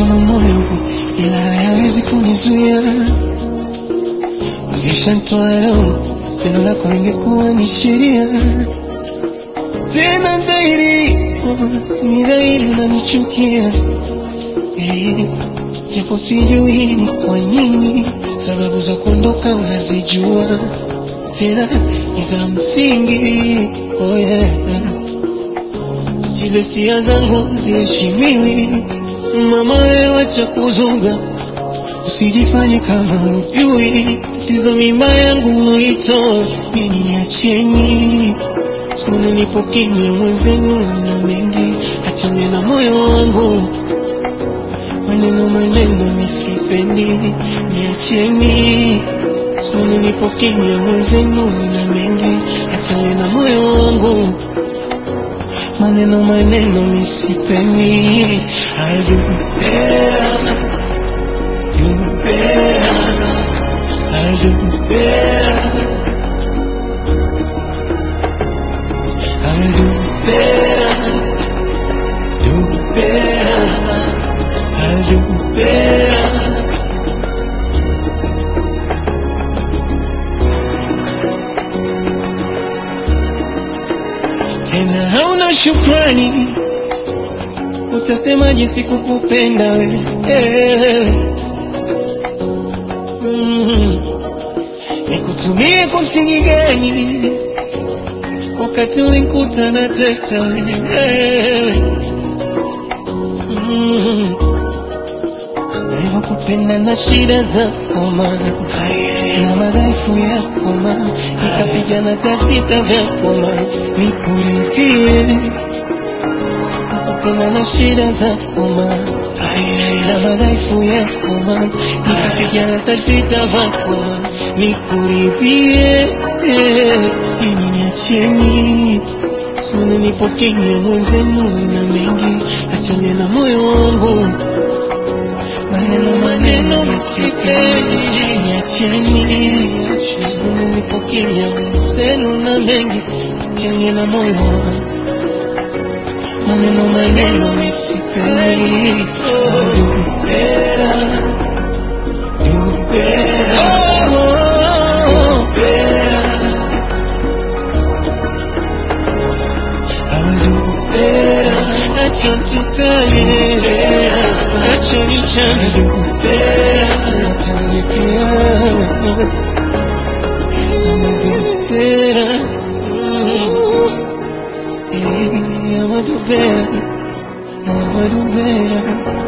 yanachoma moyo ila hayawezi kunizuia. Ulishanitoa roho, pendo lako lingekuwa ni sheria. Tena dhahiri, ni dhahiri unanichukia. Japo sijui ni kwa nini, sababu za kuondoka unazijua. Tena ni za msingi, oh yeah. Tize sia zangu ziheshimiwi. Mama wewe wacha kuzunga, usijifanye kama ujui. Tatizo mimba yangu uitoe, mimi niacheni. Sona nipo kimya mwenzenu na mengi, achane na moyo wangu. Maneno misipendi, niacheni. Sona nipo kimya mwenzenu na mengi, achane na moyo wangu. Maneno misipendi. I'll do better, do better, I'll do better, I'll do better, do better, I'll do better. Tena hauna shukrani, utasema jinsi kukupenda wewe. Nikutumie kwa msingi gani, wakati ulinikuta na tesa wewe. Leo kupenda na shida zako ma, na madhaifu yako ma, nikapigana vita vyako ma, nikuridhie. Kupenda na shida zako ma, na madhaifu yako ma, nikapigana vita vyako ma, nikuridhie. Mimi niacheni, sona nipo kimya mwenzenu na mengi, achane na moyo wangu. Maneno misipendi, niacheni. Sona nipo kimya mwenzenu na mengi, achane na moyo wangu. Maneno misipendi. Do better, do better, oh, better. I'll do better. Acha tukale, acha nichane. Do better, acha nipia. I'ma do better, I'ma do better, I'ma do better.